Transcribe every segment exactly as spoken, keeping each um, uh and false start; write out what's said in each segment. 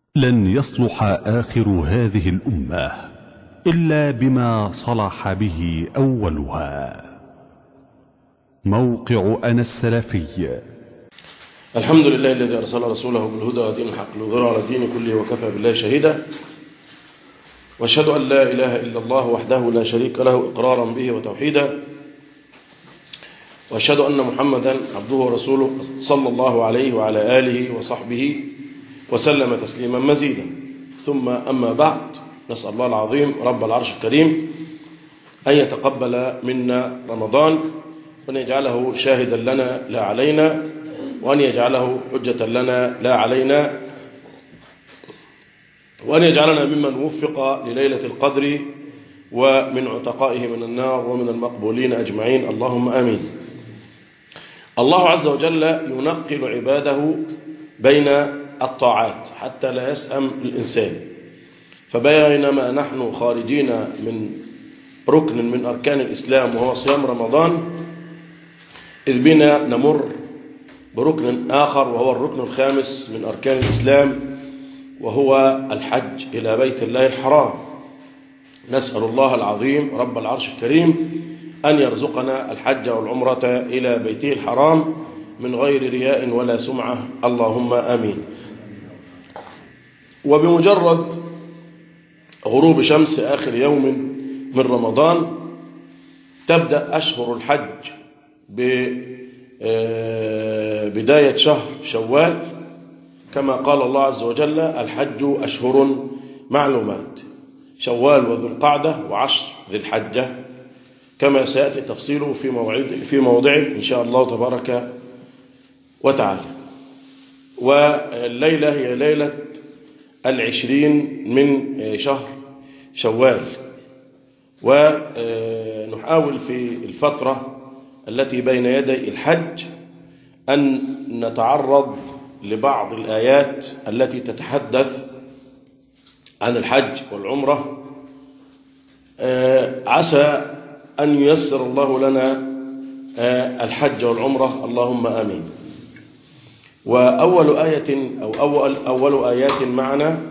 لن يصلح آخر هذه الأمة إلا بما صلح به أولها. موقع أنا السلفي. الحمد لله الذي أرسل رسوله بالهدى ودين الحق ليظهره على الدين كله وكفى بالله شهيدا، وأشهد أن لا إله إلا الله وحده لا شريك له إقرارا به وتوحيدا، وأشهد أن محمدا عبده ورسوله صلى الله عليه وعلى آله وصحبه وسلم تسليما مزيدا. ثم أما بعد، نسأل الله العظيم رب العرش الكريم أن يتقبل منا رمضان، وأن يجعله شاهدا لنا لا علينا، وأن يجعله حجة لنا لا علينا، وأن يجعلنا ممن وفق لليلة القدر ومن عتقائه من النار ومن المقبولين أجمعين، اللهم آمين. الله عز وجل ينقل عباده بين الطاعات حتى لا يسأم الإنسان، فبينما نحن خارجين من ركن من أركان الإسلام وهو صيام رمضان، إذ بنا نمر بركن آخر وهو الركن الخامس من أركان الإسلام، وهو الحج إلى بيت الله الحرام. نسأل الله العظيم رب العرش الكريم أن يرزقنا الحج والعمرة إلى بيته الحرام من غير رياء ولا سمعة، اللهم آمين. وبمجرد غروب شمس آخر يوم من رمضان تبدأ أشهر الحج ببداية شهر شوال، كما قال الله عز وجل: الحج أشهر معلومات، شوال وذو القعدة وعشر ذي الحجة، كما سيأتي تفصيله في موعد في موضعه إن شاء الله تبارك وتعالى. والليلة هي ليلة العشرين من شهر شوال، ونحاول في الفترة التي بين يدي الحج أن نتعرض لبعض الآيات التي تتحدث عن الحج والعمرة، عسى أن ييسر الله لنا الحج والعمرة، اللهم آمين. وأول آية أو أول, أول آيات معنا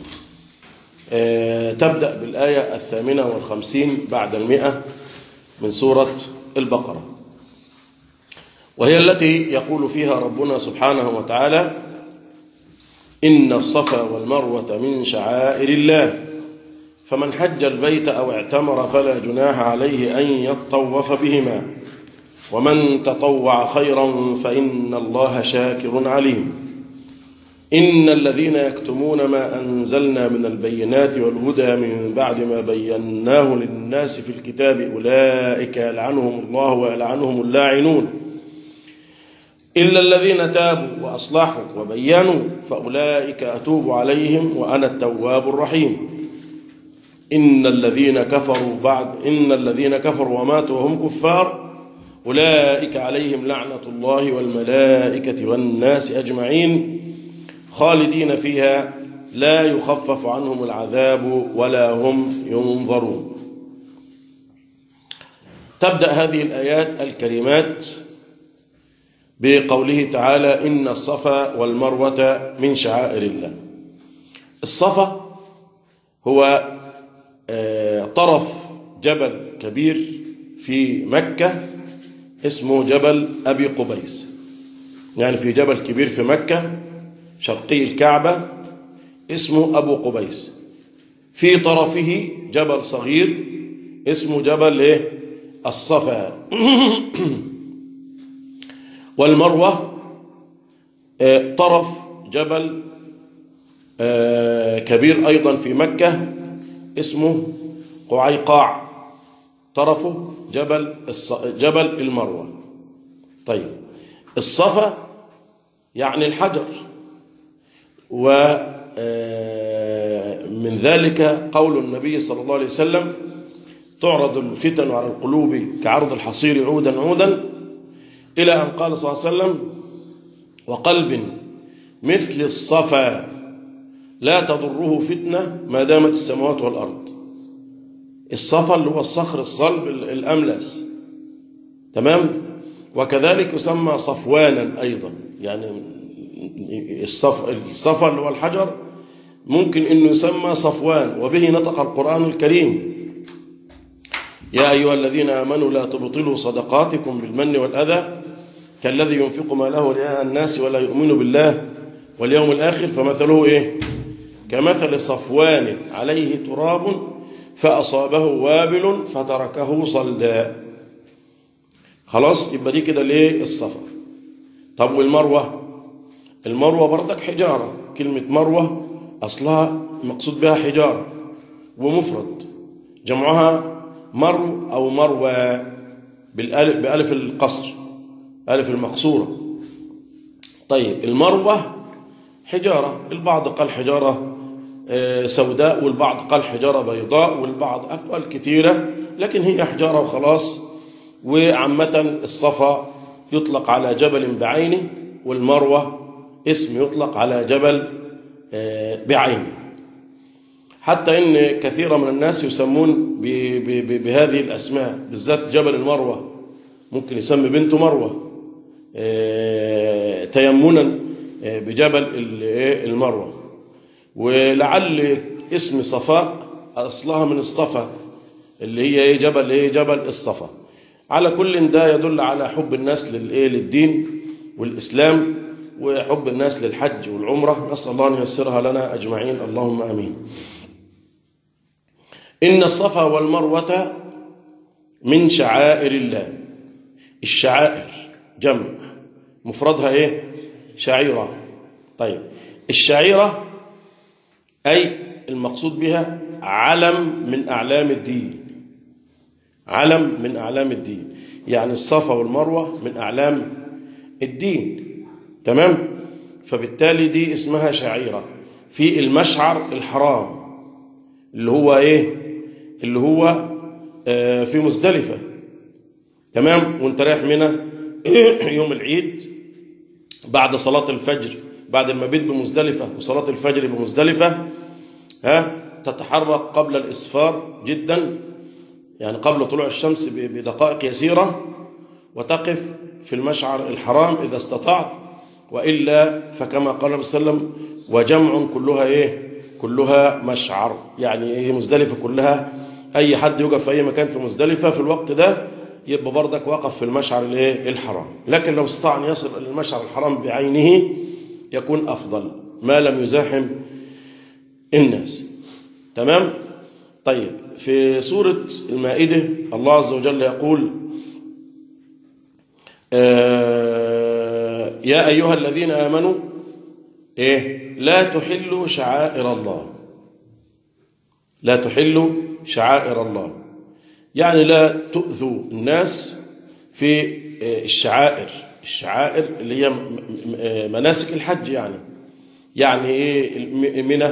تبدأ بالآية الثامنة والخمسين بعد المئة من سورة البقرة، وهي التي يقول فيها ربنا سبحانه وتعالى: إن الصفا والمروة من شعائر الله، فمن حج البيت أو اعتمر فلا جناح عليه أن يطوف بهما، ومن تطوع خيرا فإن الله شاكر عليم. إن الذين يكتمون ما أنزلنا من البينات والهدى من بعد ما بيناه للناس في الكتاب أولئك يلعنهم الله ويلعنهم اللاعنون، إلا الذين تابوا وأصلحوا وبينوا فأولئك أتوب عليهم وأنا التواب الرحيم. إن الذين كفروا بعد إن الذين كفروا وماتوا وهم كفار أولئك عليهم لعنة الله والملائكة والناس أجمعين خالدين فيها لا يخفف عنهم العذاب ولا هم ينظرون. تبدأ هذه الآيات الكريمات بقوله تعالى: إن الصفا والمروة من شعائر الله. الصفا هو طرف جبل كبير في مكة اسمه جبل أبي قبيس، يعني في جبل كبير في مكة شرقي الكعبة اسمه أبو قبيس، في طرفه جبل صغير اسمه جبل إيه؟ الصفا. والمروة طرف جبل كبير أيضا في مكة اسمه قعيقاع، طرفه جبل جبل المروة. طيب، الصفا يعني الحجر، ومن ذلك قول النبي صلى الله عليه وسلم: تعرض الفتن على القلوب كعرض الحصير عودا عودا، إلى أن قال صلى الله عليه وسلم: وقلب مثل الصفا لا تضره فتنة ما دامت السماوات والأرض. الصفا اللي هو الصخر الصلب الأملس، تمام؟ وكذلك يسمى صفوانا أيضا، يعني الصف الصفا اللي هو الحجر ممكن إنه يسمى صفوان، وبه نطق القرآن الكريم: يا أيها الذين آمنوا لا تبطلوا صدقاتكم بالمن والأذى كالذي ينفق ماله رئاء الناس ولا يؤمن بالله واليوم الآخر فمثله إيه؟ كمثل صفوان عليه تراب فأصابه وابل فتركه صلدا. خلاص، يبقى دي كده ليه الصفا. طب والمروة؟ المروة برضك حجارة. كلمة مروة أصلها مقصود بها حجارة ومفرد، جمعها مرو أو مروى بالألف بألف القصر، ألف المقصورة. طيب المروة حجارة، البعض قال حجارة سوداء، والبعض قال حجارة بيضاء، والبعض أقوال كثيرة، لكن هي حجارة وخلاص. وعامة الصفا يطلق على جبل بعينه، والمروة اسم يطلق على جبل بعينه. حتى إن كثير من الناس يسمون بهذه الأسماء، بالذات جبل المروة ممكن يسمي بنته مروة تيمنا بجبل المروة. ولعل اسم صفاء أصلها من الصفا اللي هي جبل ايه جبل الصفا. على كل ده يدل على حب الناس للدين والإسلام، وحب الناس للحج والعمرة. نسأل الله أن ييسرها لنا أجمعين، اللهم آمين. إن الصفا والمروة من شعائر الله. الشعائر جمع، مفردها إيه؟ شعيرة. طيب الشعيرة أي المقصود بها علم من أعلام الدين، علم من أعلام الدين، يعني الصفا والمروة من أعلام الدين، تمام؟ فبالتالي دي اسمها شعيرة. في المشعر الحرام اللي هو إيه؟ اللي هو آه في مزدلفة، تمام؟ وانت رايح منى يوم العيد بعد صلاة الفجر، بعد ما بيت بمزدلفة وصلاة الفجر بمزدلفة، ها تتحرك قبل الإسفار جدا، يعني قبل طلوع الشمس بدقائق يسيرة، وتقف في المشعر الحرام إذا استطعت، وإلا فكما قال النبي صلى الله عليه وسلم: وجمع كلها إيه؟ كلها مشعر. يعني إيه مزدلفة كلها؟ أي حد يوقف في أي مكان في مزدلفة في الوقت ده يبقى بردك وقف في المشعر الإيه؟ الحرام. لكن لو استطاع أن يصل إلى المشعر الحرام بعينه يكون أفضل ما لم يزاحم الناس، تمام؟ طيب في سورة المائدة الله عز وجل يقول: آه يا أيها الذين آمنوا إيه؟ لا تحلوا شعائر الله، لا تحلوا شعائر الله، يعني لا تؤذوا الناس في الشعائر. الشعائر اللي هي مناسك الحج، يعني يعني ايه؟ منى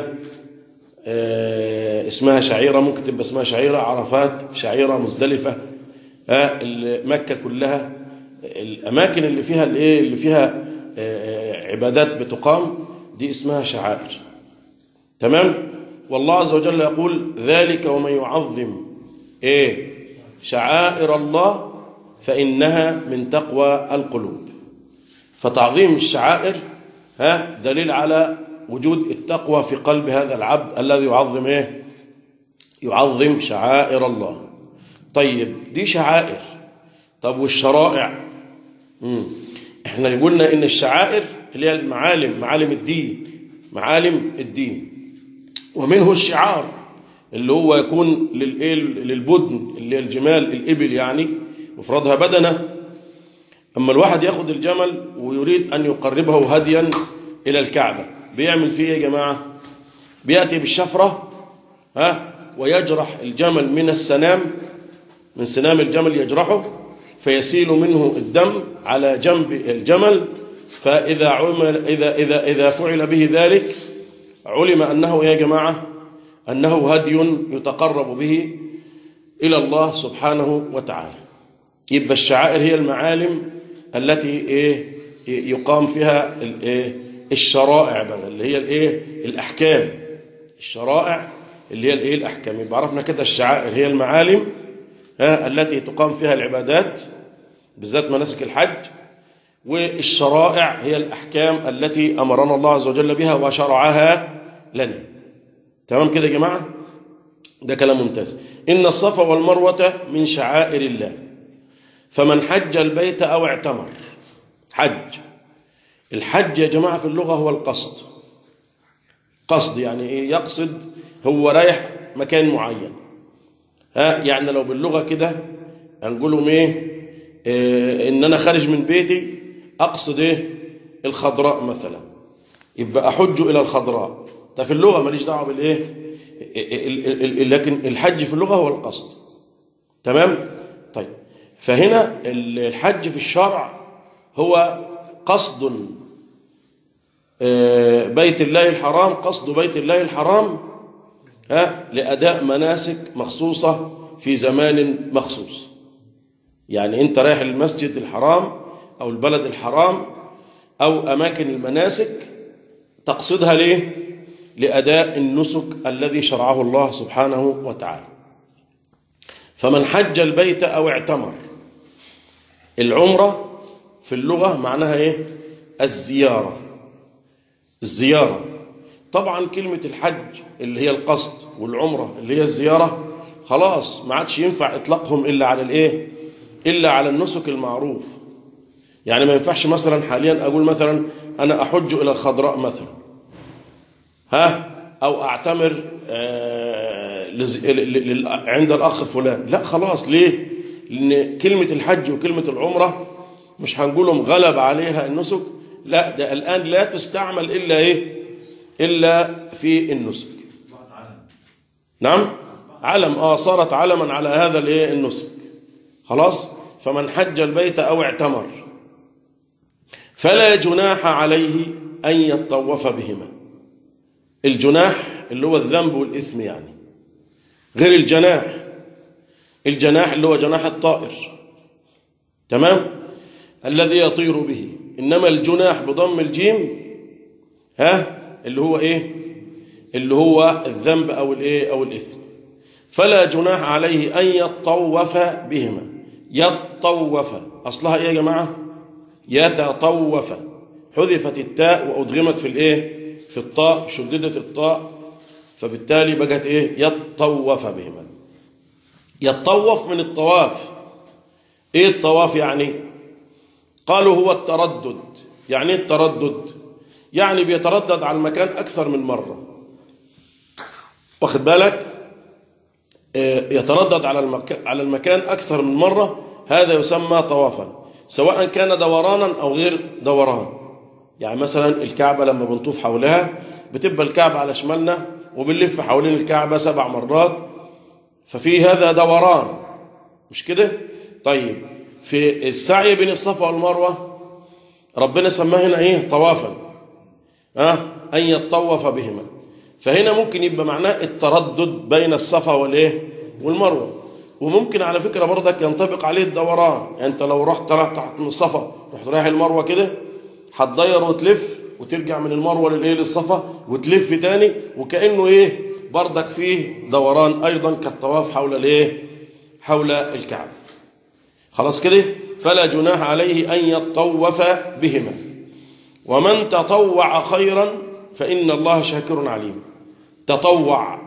اسمها شعيرة، ممكن تبقى اسمها شعيرة، عرفات شعيرة، مزدلفة، مكة كلها الأماكن اللي فيها الايه اللي فيها عبادات بتقام دي اسمها شعائر، تمام؟ والله عز وجل يقول: ذلك ومن يعظم ايه شعائر الله فإنها من تقوى القلوب. فتعظيم الشعائر ها دليل على وجود التقوى في قلب هذا العبد الذي يعظم ايه يعظم شعائر الله. طيب دي شعائر. طب والشرائع؟ مم. احنا قلنا ان الشعائر اللي هي المعالم، معالم الدين، معالم الدين، ومنه الشعار اللي هو يكون للبدن اللي هي الجمال، الإبل يعني مفردها بدنة. أما الواحد ياخد الجمل ويريد أن يقربه هديا إلى الكعبة بيعمل فيه يا جماعة؟ بيأتي بالشفرة ها ويجرح الجمل من السنام، من سنام الجمل يجرحه فيسيل منه الدم على جنب الجمل. فإذا عمل إذا إذا إذا فعل به ذلك علم أنه يا جماعة أنه هدي يتقرب به إلى الله سبحانه وتعالى. يبقى الشعائر هي المعالم التي إيه يقام فيها الإيه الشرائع بقى اللي هي الإيه الأحكام. الشرائع اللي هي الإيه الأحكام. يبقى عرفنا كده الشعائر هي المعالم ها التي تقام فيها العبادات بالذات مناسك الحج، والشرائع هي الأحكام التي أمرنا الله عز وجل بها وشرعها لنا. تمام كده يا جماعة؟ ده كلام ممتاز. إن الصفا والمروة من شعائر الله فمن حج البيت أو اعتمر. حج، الحج يا جماعة في اللغة هو القصد. قصد يعني إيه؟ يقصد، هو رايح مكان معين. ها يعني لو باللغة كده هنقول لهم إيه؟ إيه إن أنا خارج من بيتي أقصد إيه؟ الخضراء مثلا، يبقى أحج إلى الخضراء. ده في اللغة ماليش دعوة بالإيه، لكن الحج في اللغة هو القصد. تمام؟ طيب، فهنا الحج في الشرع هو قصد بيت الله الحرام، قصد بيت الله الحرام ها لأداء مناسك مخصوصة في زمان مخصوص. يعني أنت رايح المسجد الحرام أو البلد الحرام أو أماكن المناسك تقصدها ليه؟ لأداء النسك الذي شرعه الله سبحانه وتعالى. فمن حج البيت أو اعتمر. العمرة في اللغة معناها إيه؟ الزيارة. الزيارة طبعا كلمة الحج اللي هي القصد والعمرة اللي هي الزيارة خلاص ما عادش ينفع إطلاقهم إلا على الإيه؟ إلا على النسك المعروف. يعني ما ينفعش مثلا حاليا أقول مثلا أنا أحج إلى الخضراء مثلا، ها، أو أعتمر عند الأخ فلان، لا خلاص. ليه؟ لأن كلمة الحج وكلمة العمرة مش هنقولهم غلب عليها النسك، لا، ده الآن لا تستعمل إلا إيه؟ إلا في النسك. نعم، علم، آه صارت علما على هذا الإيه؟ النسك. خلاص. فمن حج البيت أو اعتمر فلا جناح عليه أن يطوف بهما. الجناح اللي هو الذنب والإثم، يعني غير الجناح. الجناح اللي هو جناح الطائر، تمام، الذي يطير به. إنما الجناح بضم الجيم ها اللي هو إيه؟ اللي هو الذنب أو الإيه؟ أو الإثم. فلا جناح عليه أن يطوف بهما. يطوف أصلها إيه يا جماعة؟ يتطوف، حذفت التاء وأدغمت في الإيه؟ في الطاء، شددت الطاء، فبالتالي بقت إيه؟ يطوف بهما. يطوف من الطواف. إيه الطواف يعني؟ قالوا هو التردد. يعني إيه التردد؟ يعني بيتردد على المكان أكثر من مرة. واخد بالك؟ يتردد على المكان على المكان أكثر من مرة، هذا يسمى طوافا، سواء كان دورانا أو غير دوران. يعني مثلا الكعبة لما بنطوف حولها بتبقى الكعبة على شمالنا وبنلف حوالين الكعبة سبع مرات، ففي هذا دوران، مش كده؟ طيب في السعي بين الصفا والمروة ربنا سماه هنا ايه؟ طوافا، أه؟ أن يطوف بهما. فهنا ممكن يبقى معناه التردد بين الصفا والايه؟ والمروة. وممكن على فكرة برضك ينطبق عليه الدوران. يعني انت لو رحت تحت من الصفا رحت رايح المروة كده هتضير وتلف وترجع من المروة للايه؟ للصفا وتلف تاني، وكأنه ايه؟ برضك فيه دوران ايضا كالطواف حول الايه؟ حول الكعبة. خلاص كده؟ فلا جناح عليه أن يطوف بهما. ومن تطوع خيرا فإن الله شاكر عليم. تطوع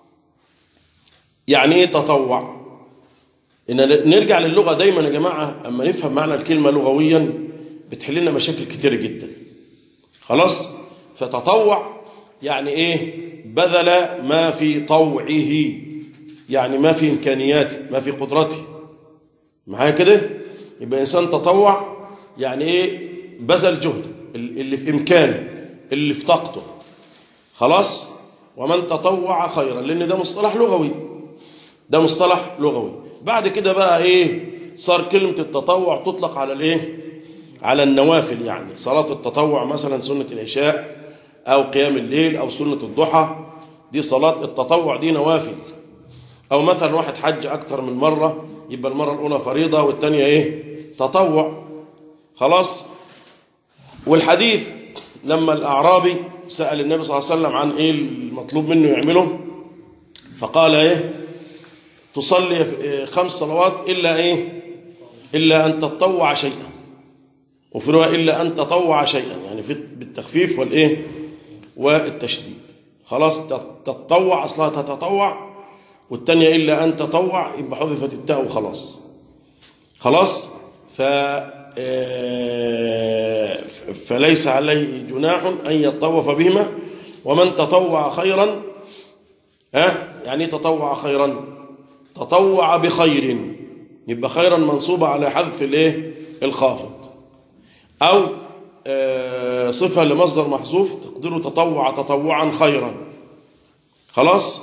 يعني ايه تطوع؟ إن نرجع للغة دايما يا جماعة، أما نفهم معنى الكلمة لغويا بتحل لنا مشاكل كتير جدا. خلاص؟ فتطوع يعني ايه؟ بذل ما في طوعه، يعني ما في إمكانياته، ما في قدرته. معايا كده؟ يبقى إنسان تطوع يعني ايه؟ بذل جهد اللي في إمكانه، اللي في طاقته. خلاص؟ ومن تطوع خيرا، لأن ده مصطلح لغوي، ده مصطلح لغوي. بعد كده بقى ايه؟ صار كلمة التطوع تطلق على الايه؟ على النوافل. يعني صلاة التطوع مثلا سنة العشاء أو قيام الليل أو سنة الضحى، دي صلاة التطوع، دي نوافل. أو مثلا واحد حج أكتر من مرة، يبقى المرة الأولى فريضة والثانية ايه؟ تطوع. خلاص؟ والحديث لما الأعرابي سأل النبي صلى الله عليه وسلم عن ايه المطلوب منه يعمله، فقال ايه؟ تصلي خمس صلوات إلا إيه؟ إلا أن تطوع شيئا. وفي رواية إلا أن تطوع شيئا، يعني في بالتخفيف والإيه؟ والتشديد. خلاص تتطوع أصلها تتطوع، والتانية إلا أن تطوع يبقى حذفت التاء وخلاص. خلاص ف فليس عليه جناح أن يطوف بهما، ومن تطوع خيرا ها يعني تطوع خيرا تطوع بخير، يبقى خيرا منصوبة على حذف الايه الخافض، أو صفة لمصدر محذوف تقدر تطوع تطوعا خيرا. خلاص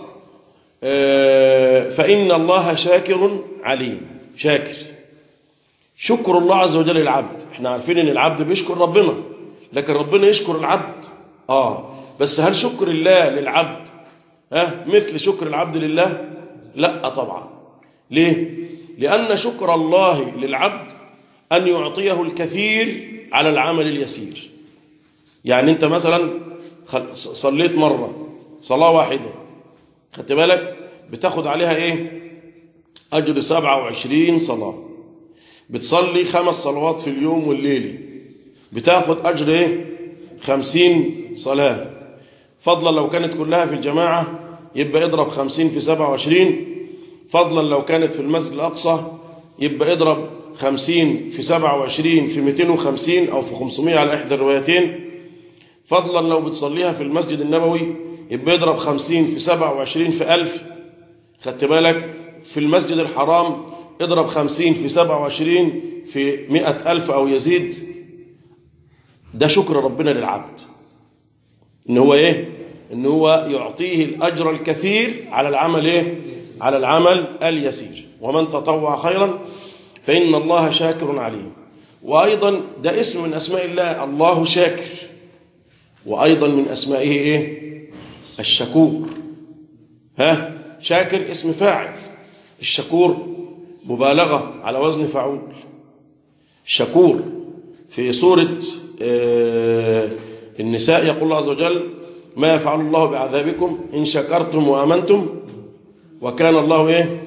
فإن الله شاكر عليم. شاكر، شكر الله عز وجل للعبد. احنا عارفين ان العبد بيشكر ربنا، لكن ربنا يشكر العبد اه بس هل شكر الله للعبد ها مثل شكر العبد لله؟ لا طبعا. ليه؟ لأن شكر الله للعبد أن يعطيه الكثير على العمل اليسير. يعني انت مثلا صليت مرة صلاة واحدة، خدت بالك بتاخد عليها ايه؟ أجر سبعة وعشرين صلاة. بتصلي خمس صلوات في اليوم والليل، بتاخد أجر ايه؟ خمسين صلاة. فضلا لو كانت كلها في الجماعة يبقى اضرب خمسين في سبعة وعشرين. فضلا لو كانت في المسجد الأقصى يبقى اضرب خمسين في سبعة وعشرين في مئتين وخمسين أو في خمسمائة على إحدى الروايتين. فضلا لو بتصليها في المسجد النبوي يبقى اضرب خمسين في سبعة وعشرين في ألف. خدت بالك؟ في المسجد الحرام اضرب خمسين في سبعة وعشرين في مئة ألف أو يزيد. ده شكر ربنا للعبد، إن هو إيه؟ إن هو يعطيه الأجر الكثير على العمل إيه؟ على العمل اليسير. ومن تطوع خيرا فإن الله شاكر عليم. وأيضا ده اسم من أسماء الله، الله شاكر. وأيضا من أسمائه إيه؟ الشكور. ها شاكر اسم فاعل، الشكور مبالغة على وزن فعول. الشكور في سورة النساء يقول الله عز وجل: ما يفعل الله بعذابكم إن شكرتم وآمنتم وكان الله إيه؟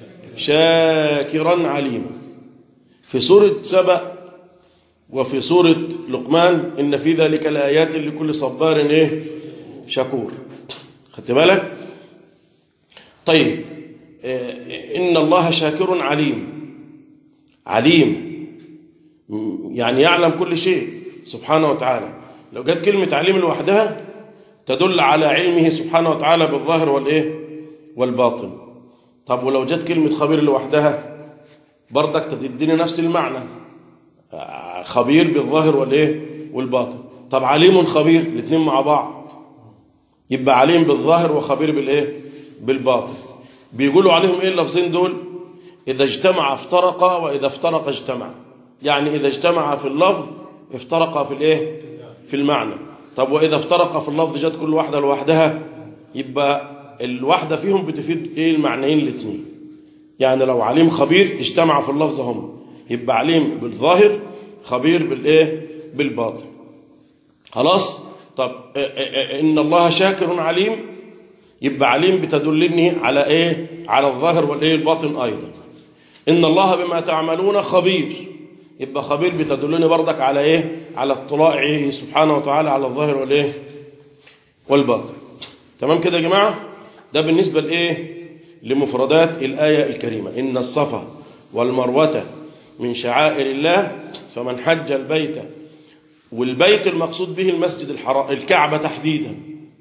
شاكرا عليما. في سورة سبأ وفي سورة لقمان: إن في ذلك لآيات لكل صبار إيه؟ شكور. خدت بالك؟ طيب إن الله شاكر عليم. عليم يعني يعلم كل شيء سبحانه وتعالى. لو جت كلمة عليم لوحدها تدل على علمه سبحانه وتعالى بالظاهر والإيه؟ والباطن. طب ولو جت كلمة خبير لوحدها برضك تديني نفس المعنى، خبير بالظاهر والإيه؟ والباطن. طب عليم خبير الاثنين مع بعض يبقى عليم بالظاهر وخبير بالإيه؟ بالباطن. بيقولوا عليهم إيه اللفظين دول؟ إذا اجتمع افترقا وإذا افترق اجتمع. يعني إذا اجتمع في اللفظ افترقا في الإيه؟ في المعنى. طب وإذا افترقا في اللفظ جت كل واحدة لوحدها يبقى الواحدة فيهم بتفيد إيه؟ المعنيين الاثنين. يعني لو عليم خبير اجتمع في اللفظ هم يبقى عليم بالظاهر خبير بالإيه؟ بالباطن. خلاص؟ طب إن الله شاكر عليم يبقى عليم بتدلني على إيه؟ على الظاهر والإيه؟ الباطن أيضا. إن الله بما تعملون خبير يبقى خبير بتدلني برضك على إيه؟ على اطلاعه سبحانه وتعالى على الظاهر والإيه؟ والباطن. تمام كده يا جماعة؟ ده بالنسبة لإيه؟ لمفردات الآية الكريمة. إن الصفا والمروة من شعائر الله فمن حج البيت. والبيت المقصود به المسجد الحرام، الكعبة تحديدا.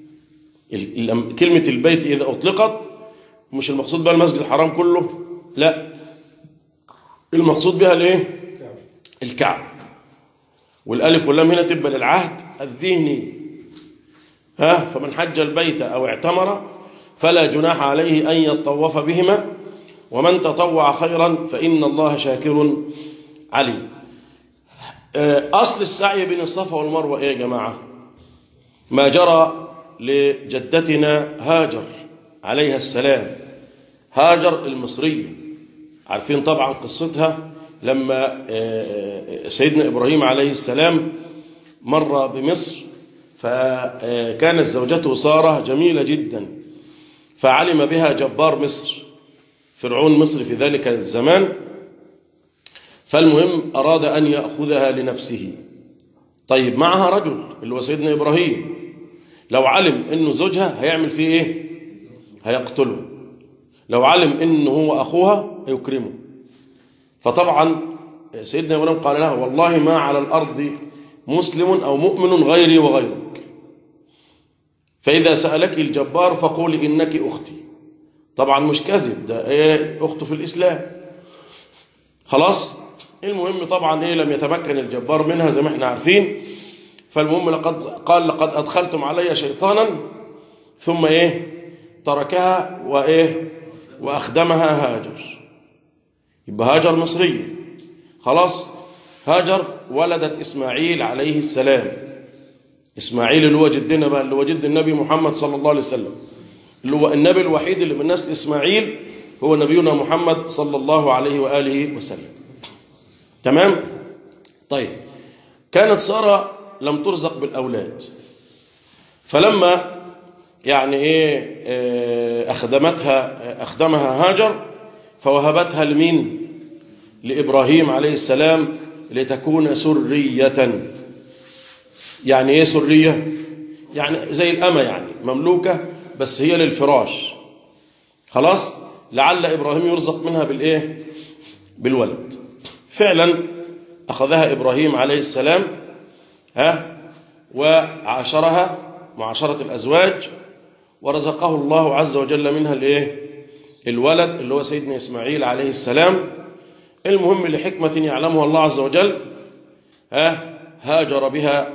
كلمة البيت إذا أطلقت مش المقصود بها المسجد الحرام كله، لا، المقصود بها الايه؟ الكعبة. والالف واللام هنا تبقى للعهد الذهني. ها فمن حج البيت أو اعتمر فلا جناح عليه أن يطوف بهما ومن تطوع خيرا فإن الله شاكر عليم. أصل السعي بين الصفا والمروة إيه يا جماعة؟ ما جرى لجدتنا هاجر عليها السلام، هاجر المصرية. عارفين طبعا قصتها لما سيدنا إبراهيم عليه السلام مر بمصر، فكانت زوجته سارة جميلة جدا، فعلم بها جبار مصر فرعون مصر في ذلك الزمان. فالمهم أراد أن يأخذها لنفسه. طيب معها رجل اللي هو سيدنا إبراهيم. لو علم انه زوجها هيعمل فيه ايه؟ هيقتله. لو علم انه هو اخوها هيكرمه. فطبعا سيدنا ابراهيم قال لها والله ما على الارض مسلم او مؤمن غيري وغيرك، فاذا سالك الجبار فقولي انك اختي. طبعا مش كذب، ده ايه اخته في الاسلام. خلاص. المهم طبعا ايه لم يتمكن الجبار منها زي ما احنا عارفين. فالمهم لقد قال لقد ادخلتم علي شيطانا ثم ايه تركها وايه واخدمها هاجر. يبقى هاجر مصريه. خلاص. هاجر ولدت اسماعيل عليه السلام. اسماعيل اللي هو جدنا بقى، اللي هو جد النبي محمد صلى الله عليه وسلم، اللي هو النبي الوحيد اللي من نسل اسماعيل هو نبينا محمد صلى الله عليه واله وسلم. تمام. طيب كانت ساره لم ترزق بالاولاد، فلما يعني ايه اخدمتها اخدمها هاجر فوهبتها لمين؟ لابراهيم عليه السلام لتكون سريه. يعني ايه سريه؟ يعني زي الامه، يعني مملوكه بس هي للفراش. خلاص. لعل ابراهيم يرزق منها بالايه؟ بالولد. فعلا اخذها ابراهيم عليه السلام ها وعاشرها معاشره الازواج، ورزقه الله عز وجل منها الايه؟ الولد اللي هو سيدنا اسماعيل عليه السلام. المهم لحكمه يعلمها الله عز وجل ها هاجر بها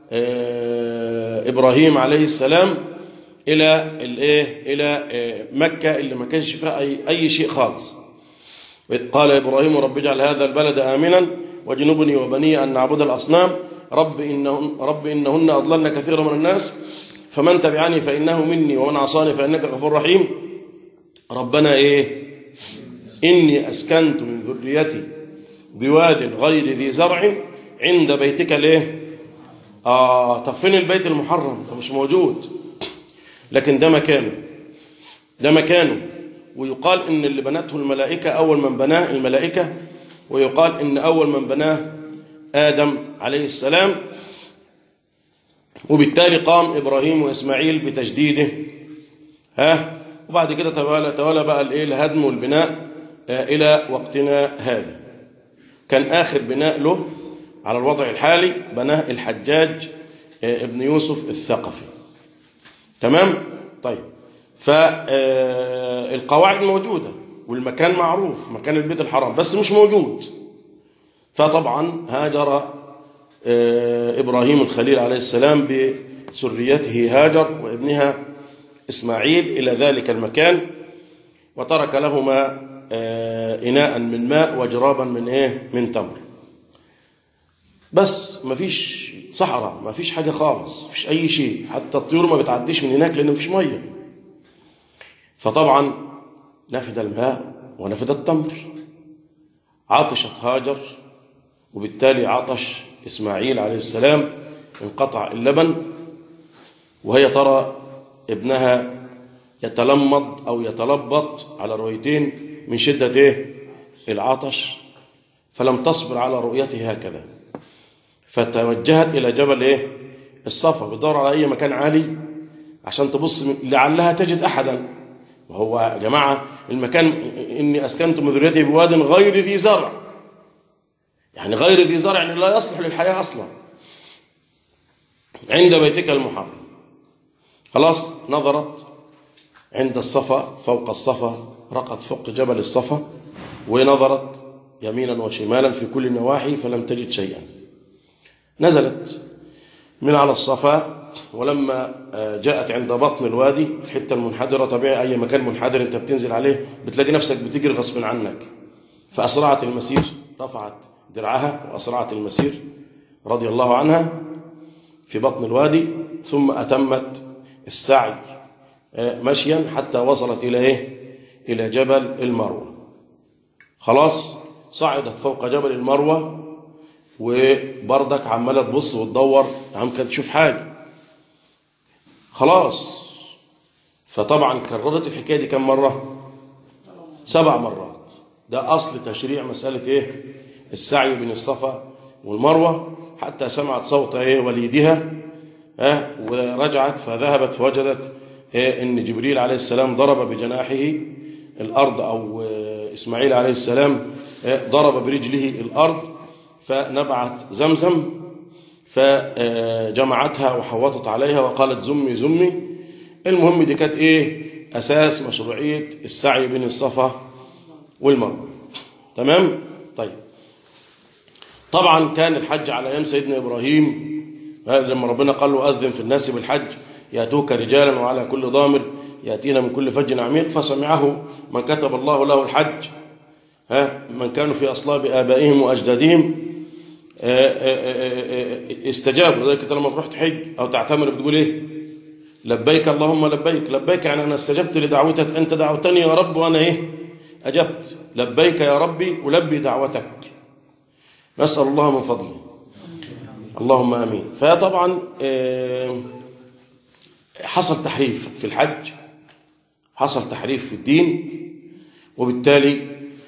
ابراهيم عليه السلام الى الايه؟ الى مكه اللي ما كانش فيها اي اي شيء خالص. وإذ قال ابراهيم رب اجعل هذا البلد امنا واجنبني وبني ان نعبد الاصنام رب انهن رب انهن اضللن كثيرا من الناس فمن تبعني فانه مني ومن عصاني فانك غفور رحيم. ربنا ايه؟ اني اسكنت من ذريتي بواد غير ذي زرع عند بيتك الايه؟ اه طب فين البيت المحرم؟ ده مش موجود، لكن ده مكانه. ده مكانه. ويقال ان اللي بنته الملائكه اول من بناه الملائكه، ويقال ان اول من بناه آدم عليه السلام. وبالتالي قام إبراهيم وإسماعيل بتجديده ها وبعد كده توالى توالى بقى الايه الهدم والبناء إلى وقتنا هذا. كان آخر بناء له على الوضع الحالي بناه الحجاج ابن يوسف الثقفي. تمام. طيب فالقواعد موجودة والمكان معروف، مكان البيت الحرام، بس مش موجود. فطبعا هاجر إبراهيم الخليل عليه السلام بسريته هاجر وابنها إسماعيل إلى ذلك المكان، وترك لهما إناء من ماء وجرابا من إيه؟ من تمر. بس ما فيش صحراء، ما فيش حاجة خالص، ما فيش أي شيء، حتى الطيور ما بتعديش من هناك لأنه ما فيش مية. فطبعا نفد الماء ونفد التمر. عطشت هاجر وبالتالي عطش إسماعيل عليه السلام، انقطع اللبن، وهي ترى ابنها يتلمض أو يتلبط على رؤيتين من شدة إيه؟ العطش، فلم تصبر على رؤيته هكذا، فتوجهت إلى جبل إيه؟ الصفا، بتدور على أي مكان عالي عشان تبص لعلها تجد أحدا. وهو يا جماعة المكان إني أسكنت من ذريتي بواد غير ذي زرع، يعني غير ذي زرع يعني لا يصلح للحياة أصلا، عند بيتك المحرم. خلاص. نظرت عند الصفا، فوق الصفا، رقت فوق جبل الصفا، ونظرت يمينا وشمالا في كل النواحي فلم تجد شيئا. نزلت من على الصفا، ولما جاءت عند بطن الوادي الحتة المنحدرة، طبيعي أي مكان منحدر أنت بتنزل عليه بتلاقي نفسك بتجري غصب عنك، فأسرعت المسير، رفعت درعها وأسرعت المسير رضي الله عنها في بطن الوادي، ثم أتمت السعي مشيا حتى وصلت إلى إيه؟ إلى جبل المروة. خلاص. صعدت فوق جبل المروة وبردك عمالة تبص وتدور عم كانت تشوف حاجة. خلاص. فطبعا كررت الحكاية دي كم مرة؟ سبع مرات. ده أصل تشريع مسألة إيه؟ السعي بين الصفا والمروة، حتى سمعت صوت إيه؟ وليدها ها ورجعت فذهبت فوجدت ان جبريل عليه السلام ضرب بجناحه الارض، او اسماعيل عليه السلام ضرب برجله الارض فنبعت زمزم فجمعتها وحوطت عليها وقالت زمي زمي. المهم دي كانت ايه اساس مشروعيه السعي بين الصفا والمروه. تمام. طيب طبعا كان الحج على ايام سيدنا ابراهيم لما ربنا قال له اذن في الناس بالحج ياتوك رجالا وعلى كل ضامر ياتينا من كل فج عميق، فسمعه من كتب الله له الحج ها من كانوا في اصلاب ابائهم واجدادهم استجابوا. لذلك لما تروح تحج او تعتمر بتقول ايه؟ لبيك اللهم لبيك. لبيك يعني انا استجبت لدعوتك، انت دعوتني يا رب وانا ايه اجبت. لبيك يا ربي ولبي دعوتك، نسال الله من فضله اللهم امين. فطبعا حصل تحريف في الحج، حصل تحريف في الدين، وبالتالي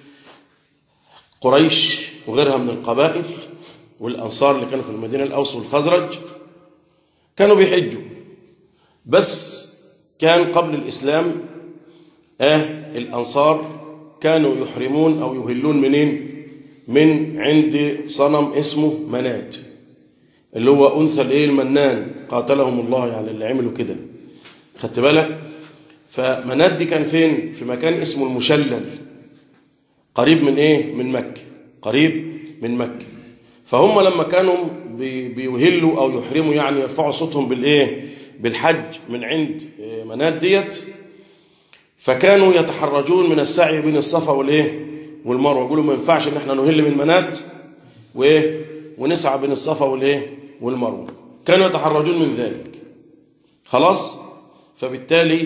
قريش وغيرها من القبائل والأنصار اللي كانوا في المدينة الأوس والخزرج كانوا بيحجوا، بس كان قبل الإسلام آه الأنصار كانوا يحرمون أو يهلون منين؟ من عند صنم اسمه منات اللي هو أنثى الإيه المنان قاتلهم الله، يعني اللي عملوا كده. خدت بالك؟ فمنات دي كان فين؟ في مكان اسمه المشلل قريب من إيه؟ من مكة، قريب من مكة. فهم لما كانوا بيوهلوا أو يحرموا يعني يرفعوا صوتهم بالإيه؟ بالحج من عند منات ديت، فكانوا يتحرجون من السعي بين الصفا والإيه؟ والمروة. يقولوا ما ينفعش إن احنا نهل من منات وإيه؟ ونسعى بين الصفا والإيه؟ والمروة. كانوا يتحرجون من ذلك. خلاص؟ فبالتالي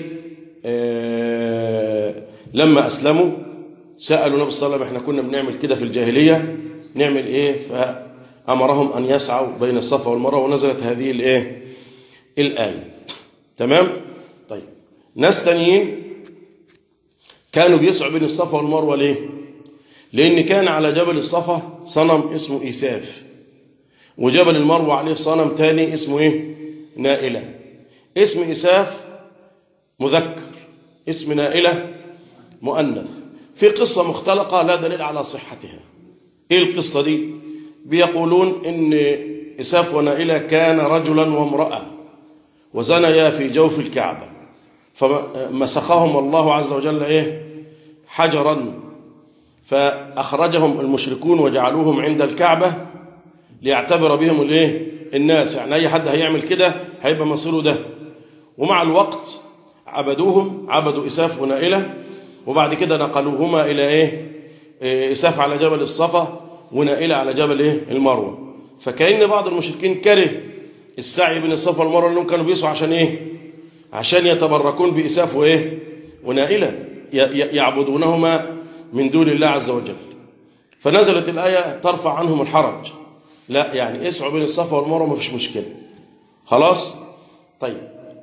آه لما أسلموا سألوا النبي صلى الله عليه وسلم احنا كنا بنعمل كده في الجاهلية نعمل ايه؟ فأمرهم أن يسعوا بين الصفا والمروة، ونزلت هذه الايه الآية. تمام؟ طيب ناس تانيين كانوا بيسعوا بين الصفا والمروة ليه؟ لأن كان على جبل الصفا صنم اسمه إيساف، وجبل المروة عليه صنم تاني اسمه ايه؟ نائلة. اسم إيساف مذكر، اسم نائلة مؤنث. في قصة مختلقة لا دليل على صحتها. ايه القصة دي؟ بيقولون ان إساف ونائلة كان رجلا وامرأة وزنيا في جوف الكعبة، فمسخهم الله عز وجل ايه حجرا، فأخرجهم المشركون وجعلوهم عند الكعبة ليعتبر بهم الايه الناس، يعني اي حد هيعمل كده هيبقى مصيره ده. ومع الوقت عبدوهم، عبدوا إساف ونائلة، وبعد كده نقلوهما إلى إيه؟ إساف على جبل الصفا ونائلة على جبل إيه؟ المروة. فكأن بعض المشركين كره السعي بين الصفا والمروة لأنهم كانوا بيسعوا عشان إيه؟ عشان يتبركون بإساف وإيه؟ ونائلة يعبدونهما من دون الله عز وجل. فنزلت الآية ترفع عنهم الحرج، لا يعني اسعوا بين الصفا والمروة ما فيش مشكلة. خلاص؟ طيب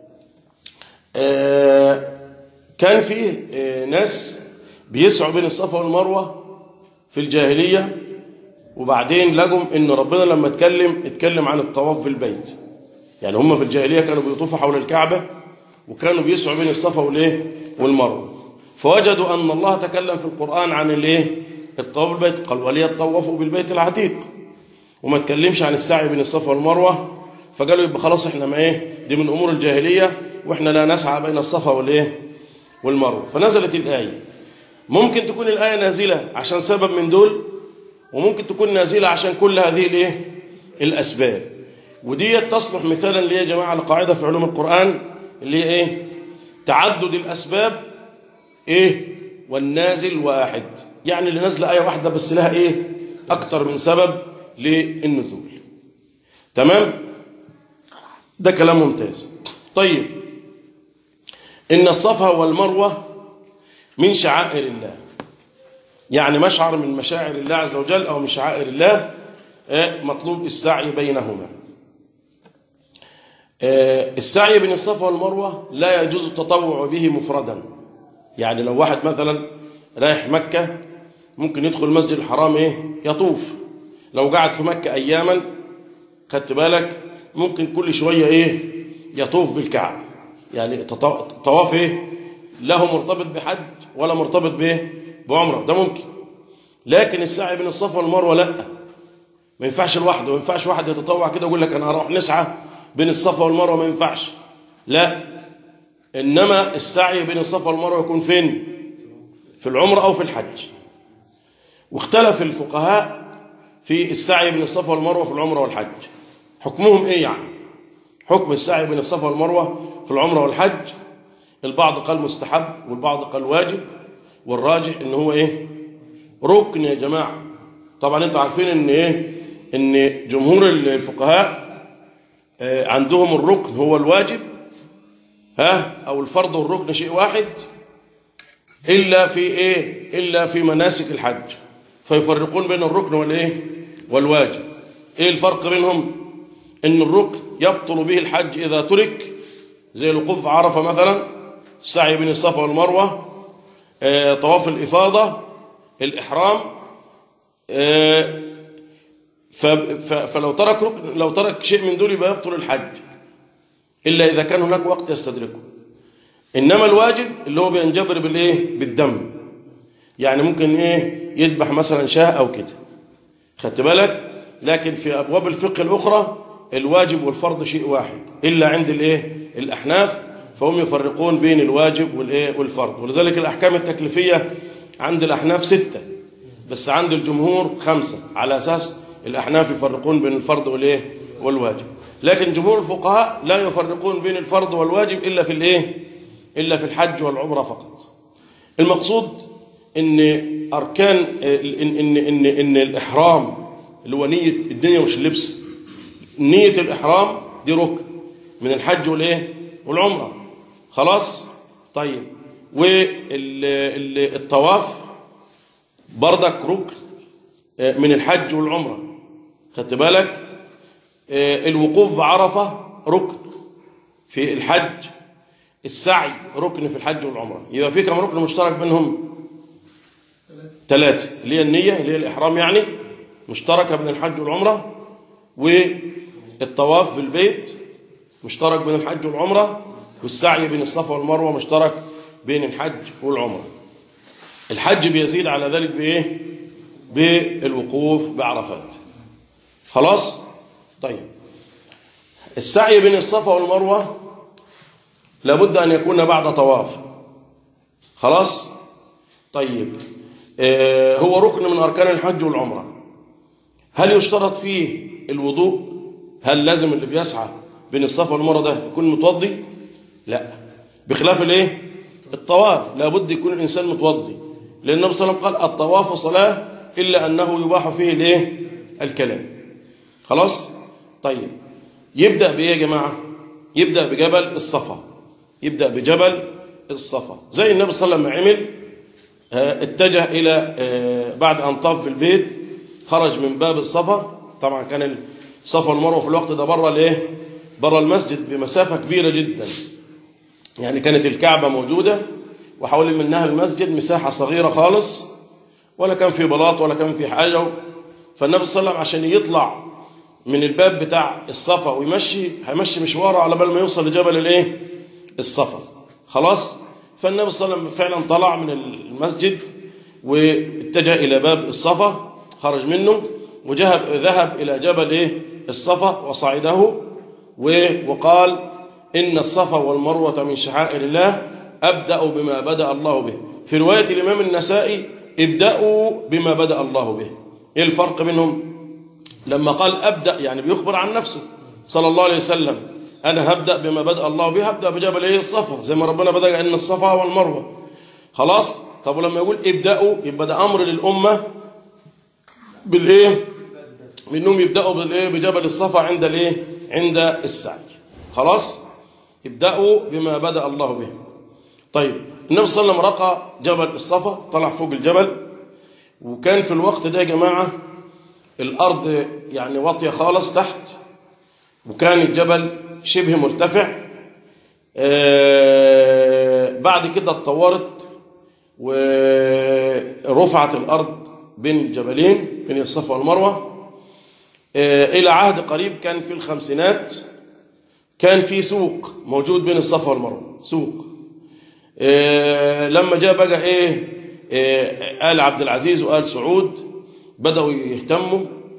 آه كان فيه آه ناس بيسعوا بين الصفا والمروة في الجاهلية، وبعدين لقوا ان ربنا لما اتكلم اتكلم عن الطواف في البيت. يعني هم في الجاهلية كانوا بيطوفوا حول الكعبة وكانوا بيسعوا بين الصفا والايه والمروة، فوجدوا ان الله تكلم في القرآن عن الايه الطواف بالبيت، قال وليطوفوا بالبيت العتيق، وما اتكلمش عن السعي بين الصفا والمروة. فقالوا يبقى خلاص احنا ما ايه دي من امور الجاهلية واحنا لا نسعى بين الصفا والايه والمروة. فنزلت الآية. ممكن تكون الآية نازلة عشان سبب من دول، وممكن تكون نازلة عشان كل هذه الايه الأسباب. ودي تصلح مثالا ليه يا جماعة لقاعدة في علوم القرآن اللي هي ايه تعدد الأسباب ايه والنازل واحد، يعني اللي نازله آية واحدة بس لها ايه أكتر من سبب للنزول. تمام؟ ده كلام ممتاز. طيب إن الصفا والمروة من شعائر الله، يعني مشعر من مشاعر الله عز وجل أو من شعائر الله، مطلوب السعي بينهما. السعي بين الصفا والمروة لا يجوز التطوع به مفردا. يعني لو واحد مثلا رايح مكة ممكن يدخل المسجد الحرام ايه يطوف، لو قعد في مكة أياما خدت بالك ممكن كل شوية إيه يطوف بالكعبة، يعني طواف إيه له مرتبط بحج ولا مرتبط بإيه بعمرة، ده ممكن. لكن السعي بين الصفا والمروة لا، ما ينفعش لوحده، ما ينفعش واحد يتطوع كده ويقول لك أنا هروح نسعى بين الصفا والمروة، ما ينفعش. لا، إنما السعي بين الصفا والمروة يكون فين؟ في العمرة أو في الحج. واختلف الفقهاء في السعي بين الصفا والمروة في العمرة والحج، حكمهم إيه يعني؟ حكم السعي بين الصفا والمروة في العمرة والحج، البعض قال مستحب والبعض قال واجب، والراجح إن هو إيه ركن يا جماعة. طبعا انتوا عارفين إن إيه إن جمهور الفقهاء عندهم الركن هو الواجب، ها أو الفرض والركن شيء واحد، إلا في إيه إلا في مناسك الحج، فيفرقون بين الركن والإيه والواجب. إيه الفرق بينهم؟ إن الركن يبطل به الحج إذا ترك، زي الوقوف عرفة مثلا، السعي بين الصفا والمروة، آه، طواف الإفاضة، الإحرام، آه، فلو ترك ركن لو ترك شيء من دول يبقى يبطل الحج إلا إذا كان هناك وقت يستدركه. إنما الواجب اللي هو بينجبر بالإيه بالدم، يعني ممكن إيه يذبح مثلا شاه أو كده، خدت بالك. لكن في أبواب الفقه الأخرى الواجب والفرض شيء واحد، إلا عند الإيه الأحناف، فهم يفرقون بين الواجب والإيه والفرض. ولذلك الأحكام التكليفية عند الأحناف ستة، بس عند الجمهور خمسة، على أساس الأحناف يفرقون بين الفرض والإيه والواجب. لكن جمهور الفقهاء لا يفرقون بين الفرض والواجب إلا في الإيه إلا في الحج والعمرة فقط. المقصود إن أركان إن إن إن, إن الإحرام اللي هو نية الدنيا مش اللبس، نية الإحرام دي ركن من الحج والإيه والعمرة، خلاص. طيب، والطواف بردك ركن من الحج والعمرة، خدت بالك. الوقوف بعرفة ركن في الحج، السعي ركن في الحج والعمرة. يبقى في كم ركن مشترك بينهم؟ ثلاثة، اللي هي النية اللي هي الإحرام يعني مشتركة بين الحج والعمرة، والطواف بالبيت مشترك بين الحج والعمرة، والسعي بين الصفا والمروة مشترك بين الحج والعمرة. الحج بيزيد على ذلك بإيه؟ بالوقوف بعرفات، خلاص. طيب، السعي بين الصفا والمروة لابد أن يكون بعد طواف، خلاص. طيب، آه هو ركن من أركان الحج والعمرة. هل يشترط فيه الوضوء؟ هل لازم اللي بيسعى بين الصفا والمروة ده يكون متوضي؟ لا، بخلاف الايه الطواف لابد يكون الإنسان متوضي، لأن النبي صلى الله عليه وسلم قال الطواف صلاة إلا أنه يباح فيه الايه الكلام، خلاص. طيب، يبدأ بإيه يا جماعة؟ يبدأ بجبل الصفا، يبدأ بجبل الصفا زي النبي صلى الله عليه وسلم عمل. اتجه إلى بعد أن طاف بالبيت خرج من باب الصفا. طبعا كان الصفا والمروة في الوقت ده بره الايه بره المسجد بمسافة كبيرة جدا، يعني كانت الكعبة موجودة وحول منها المسجد مساحة صغيرة خالص، ولا كان في بلاط ولا كان في حاجة. فالنبي صلى الله عليه وسلم عشان يطلع من الباب بتاع الصفا ويمشي هيمشي مشواره على بال ما يوصل لجبل الايه الصفا، خلاص. فالنبي صلى الله عليه وسلم فعلا طلع من المسجد واتجه إلى باب الصفا، خرج منه وذهب ذهب إلى جبل ايه الصفا وصعده، وقال إن الصفا والمروة من شعائر الله، أبدأ بما بدأ الله به. في رواية الإمام النسائي ابدأوا بما بدأ الله به. إيه الفرق بينهم؟ لما قال أبدأ يعني بيخبر عن نفسه صلى الله عليه وسلم، أنا هبدأ بما بدأ الله به، هبدأ بجبل إيه الصفا زي ما ربنا بدأ إن الصفا والمروة، خلاص. طب ولما يقول ابدأوا يبقى ده أمر للأمة بالإيه منهم يبدأوا بالإيه بجبل الصفا عند الإيه عند السعي، خلاص. ابدأوا بما بدأ الله به. طيب، النبي صلى الله عليه وسلم رقى جبل الصفا، طلع فوق الجبل، وكان في الوقت ده يا جماعة الأرض يعني واطية خالص تحت، وكان الجبل شبه مرتفع. آه بعد كده اتطورت ورفعت الأرض بين الجبلين بين الصفا والمروة، إلى عهد قريب كان في الخمسينات كان في سوق موجود بين الصفا والمروة، سوق. لما جاء بقى إيه آل عبد العزيز وآل سعود بدأوا يهتموا،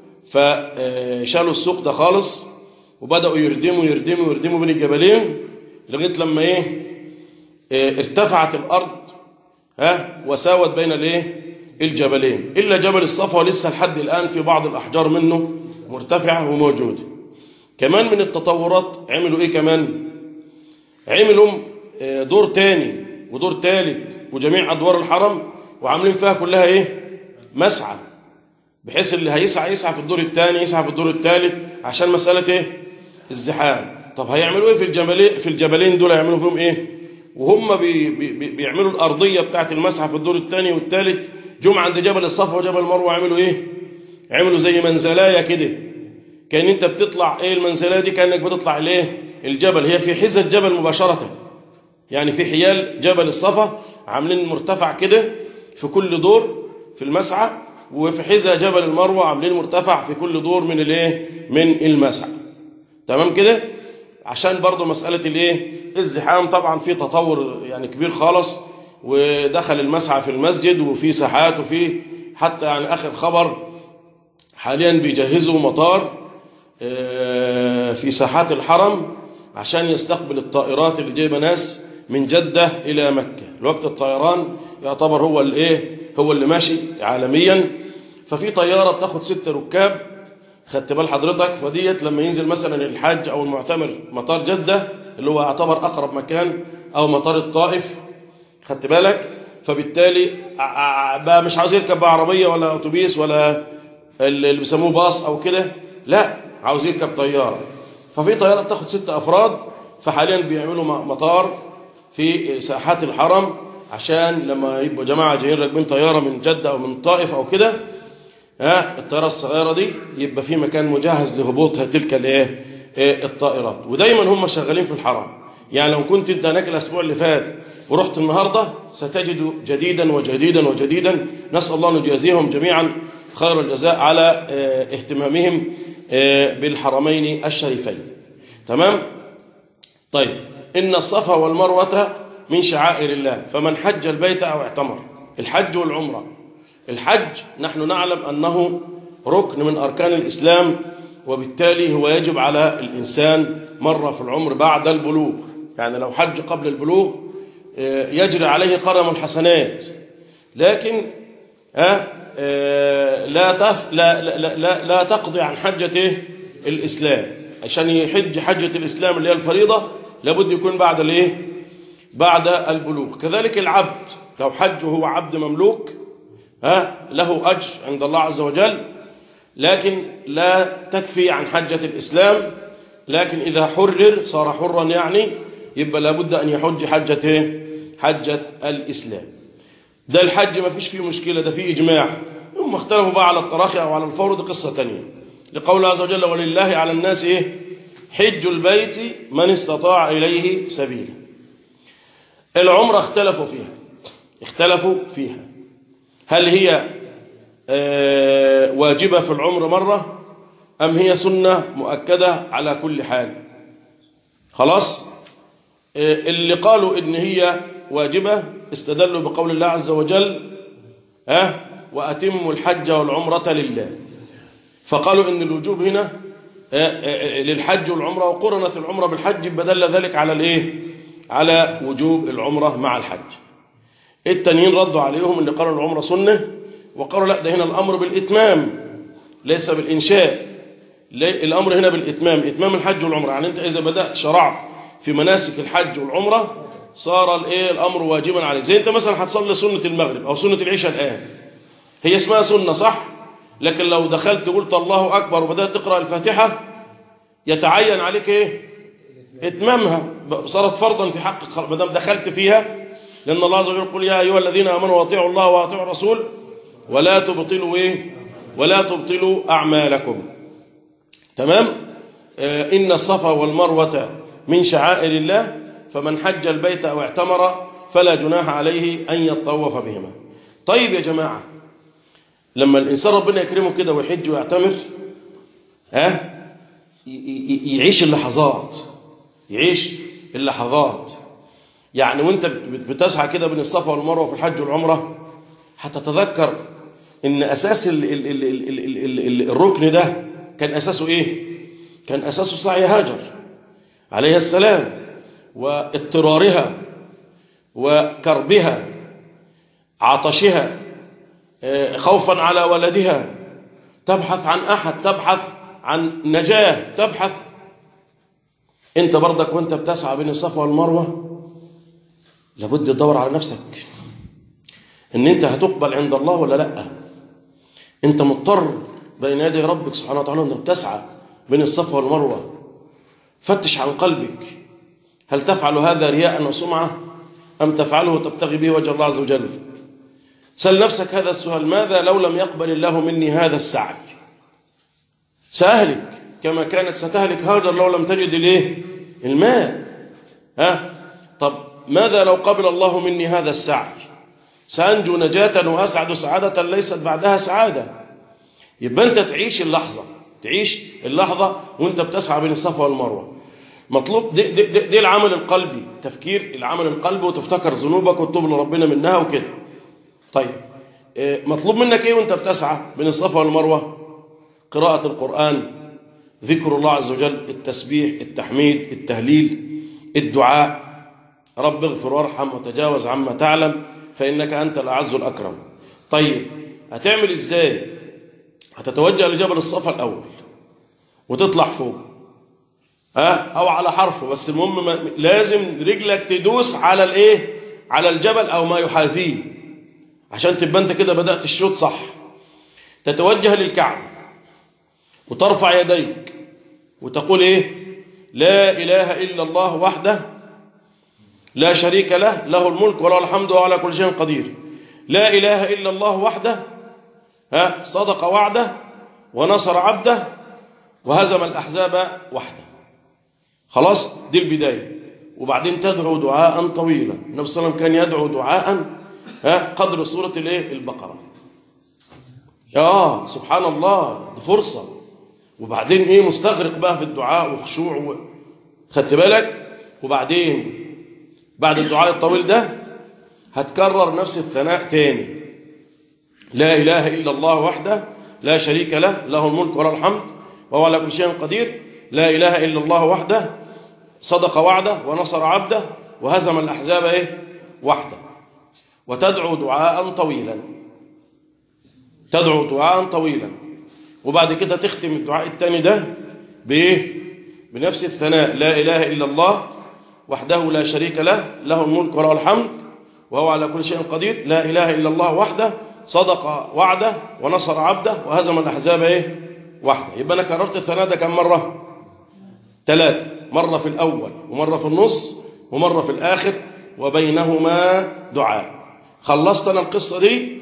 فشالوا السوق ده خالص وبدأوا يردموا يردموا يردموا بين الجبلين لغاية لما إيه ارتفعت الأرض ها وساوت بين الايه الجبلين، إلا جبل الصفا لسه لحد الآن في بعض الأحجار منه مرتفعة وموجودة. كمان من التطورات عملوا إيه كمان؟ عملوا دور تاني ودور تالت وجميع أدوار الحرم وعاملين فيها كلها إيه مسعى، بحيث اللي هيسعى يسعى في الدور الثاني يسعى في الدور الثالث عشان مسألة إيه الزحام. طب هيعملوا إيه في الجبلين في الجبلين دول؟ هيعملوا فيهم إيه وهم بي بي بيعملوا الأرضية بتاعت المسعى في الدور الثاني والثالث؟ جم عند جبل الصفا وجبل المروة عملوا إيه؟ عملوا زي منزلاية كده، كأن أنت بتطلع إيه المنزلاية دي كأنك بتطلع الإيه الجبل، هي في حزة الجبل مباشرة، يعني في حيال جبل الصفا عاملين مرتفع كده في كل دور في المسعى، وفي حزة جبل المروة عاملين مرتفع في كل دور من الإيه من المسعى. تمام كده؟ عشان برضو مسألة الإيه الزحام. طبعا في تطور يعني كبير خالص، ودخل المسعى في المسجد وفي ساحات وفي حتى يعني آخر خبر حاليا بيجهزوا مطار في ساحات الحرم عشان يستقبل الطائرات اللي جايبه ناس من جدة إلى مكة. الوقت الطيران يعتبر هو الايه هو اللي ماشي عالميا، ففي طيارة بتاخد ست ركاب، خدت بال حضرتك؟ فديت لما ينزل مثلا الحاج أو المعتمر مطار جدة اللي هو يعتبر أقرب مكان أو مطار الطائف، خدت بالك؟ فبالتالي بقى مش عاوز يركب بعربية ولا أتوبيس ولا اللي بيسموه باص أو كده، لا عاوز يركب طيارة. ففي طيارة بتاخد ست أفراد، فحاليا بيعملوا مطار في ساحات الحرم عشان لما يبقوا جماعة جايين راكبين طيارة من جدة أو من الطائف أو كده، ها الطيارة الصغيرة دي يبقى في مكان مجهز لهبوطها تلك الايه الطائرات. ودايما هم شغالين في الحرم، يعني لو كنت انت هناك الأسبوع اللي فات ورحت النهاردة ستجد جديدا وجديدا وجديدا. نسأل الله أن يجازيهم جميعا خير الجزاء على اهتمامهم بالحرمين الشريفين. تمام؟ طيب، إن الصفا والمروة من شعائر الله، فمن حج البيت أو اعتمر. الحج والعمرة، الحج نحن نعلم أنه ركن من أركان الإسلام، وبالتالي هو يجب على الإنسان مرة في العمر بعد البلوغ، يعني لو حج قبل البلوغ يجري عليه قرم الحسنات، لكن لا تف لا لا لا, لا تقضي عن حجة الإسلام. عشان يحج حجة الإسلام اللي هي الفريضة لابد يكون بعد الايه بعد البلوغ. كذلك العبد لو حج وهو عبد مملوك ها له أجر عند الله عز وجل، لكن لا تكفي عن حجة الإسلام، لكن إذا حرر صار حرا يعني يبقى لابد أن يحج حجة حجة الإسلام. ده الحج ما فيش فيه مشكلة، ده فيه إجماع. هم اختلفوا بقى على التراخي أو على الفور، دي قصة تانية. لقول عز وجل ولله على الناس إيه حج البيت من استطاع إليه سبيلا. العمرة اختلفوا فيها اختلفوا فيها هل هي واجبة في العمر مرة أم هي سنة مؤكدة على كل حال؟ خلاص، اللي قالوا إن هي واجبة استدلوا بقول الله عز وجل ها وأتموا الحج والعمرة لله، فقالوا إن الوجوب هنا للحج والعمرة، وقرنت العمرة بالحج بدل ذلك على الايه على وجوب العمرة مع الحج. التانيين ردوا عليهم اللي قالوا العمرة سنة، وقالوا لا ده هنا الأمر بالإتمام ليس بالإنشاء، الأمر هنا بالإتمام، إتمام الحج والعمرة. يعني أنت إذا بدأت شرعت في مناسك الحج والعمرة صار الايه الأمر واجبا عليك. زي أنت مثلا هتصلي سنة المغرب أو سنة العشاء الآن، هي اسمها سنة صح، لكن لو دخلت قلت الله أكبر وبدأت تقرأ الفاتحة يتعين عليك إيه إتمامها، صارت فرضا في حقك ما دام دخلت فيها، لأن الله عز وجل يقول يا أيها الذين آمنوا وأطيعوا الله وأطيعوا الرسول ولا تبطلوا إيه ولا تبطلوا أعمالكم. تمام؟ آه إن الصفا والمروة من شعائر الله، فمن حج البيت أو اعتمر فلا جناح عليه أن يطوف بهما. طيب يا جماعة، لما الإنسان ربنا يكرمه كده ويحج ويعتمر ها يعيش اللحظات، يعيش اللحظات. يعني وانت بتسعى كده بين الصفا والمروه في الحج والعمره هتتذكر ان اساس ال ال ال ال ال ال ال الركن ده كان اساسه ايه؟ كان اساسه سعي هاجر عليها السلام واضطرارها وكربها، عطشها، خوفا على ولدها، تبحث عن احد، تبحث عن نجاه، تبحث. انت برضك وانت بتسعى بين الصفا والمروه لابد تدور على نفسك ان انت هتقبل عند الله ولا لا. انت مضطر بين يدي ربك سبحانه وتعالى انك تسعى بين الصفا والمروه. فتش عن قلبك، هل تفعل هذا رياء وسمعه ام تفعله تبتغي به وجه الله عز وجل؟ سل نفسك هذا السؤال، ماذا لو لم يقبل الله مني هذا السعي؟ سأهلك كما كانت ستهلك هاجر لو لم تجد الايه؟ الماء. ها طب ماذا لو قبل الله مني هذا السعي؟ سأنجو نجاة وأسعد سعادة ليست بعدها سعادة. يبقى أنت تعيش اللحظة، تعيش اللحظة وأنت بتسعى بين الصفا والمروة. مطلوب دي, دي, دي, دي العمل القلبي، تفكير العمل القلبي وتفتكر ذنوبك وتتوب لربنا منها وكده. طيب مطلوب منك إيه وأنت بتسعى بين الصفا والمروة؟ قراءة القرآن، ذكر الله عز وجل، التسبيح، التحميد، التهليل، الدعاء، رب اغفر وارحم وتجاوز عما تعلم فإنك أنت الأعز الأكرم. طيب هتعمل إزاي؟ هتتوجه لجبل الصفا الأول وتطلع فوق، ها أو على حرفه، بس المهم لازم رجلك تدوس على الإيه؟ على الجبل أو ما يحاذيه عشان تبقى أنت كده بدأت الشوط صح. تتوجه للكعبة وترفع يديك وتقول إيه؟ لا إله إلا الله وحده لا شريك له، له الملك وله الحمد وهو على كل شيء قدير. لا إله إلا الله وحده، ها صدق وعده ونصر عبده وهزم الأحزاب وحده. خلاص دي البداية. وبعدين تدعو دعاء طويلا. النبي صلى الله عليه وسلم كان يدعو دعاء ها قدر سورة الايه؟ البقرة. آه سبحان الله، دي فرصة. وبعدين ايه؟ مستغرق بقى في الدعاء وخشوع و... خدت بالك؟ وبعدين بعد الدعاء الطويل ده هتكرر نفس الثناء تاني. لا إله إلا الله وحده لا شريك له، له الملك وله الحمد وهو على كل شيء قدير. لا إله إلا الله وحده صدق وعده ونصر عبده وهزم الأحزاب إيه؟ وحده. وتدعو دعاء طويلا، تدعو دعاء طويلا. وبعد كده تختم الدعاء الثاني ده بإيه؟ بنفس الثناء. لا إله إلا الله وحده لا شريك له، له الملك وله الحمد وهو على كل شيء قدير. لا إله إلا الله وحده صدق وعده ونصر عبده وهزم الأحزاب إيه؟ وحده. يبقى أنا كررت الثناء ده كم مرة؟ ثلاثة، مرة في الأول ومرة في النص ومرة في الآخر وبينهما دعاء. خلصت أنا القصة دي،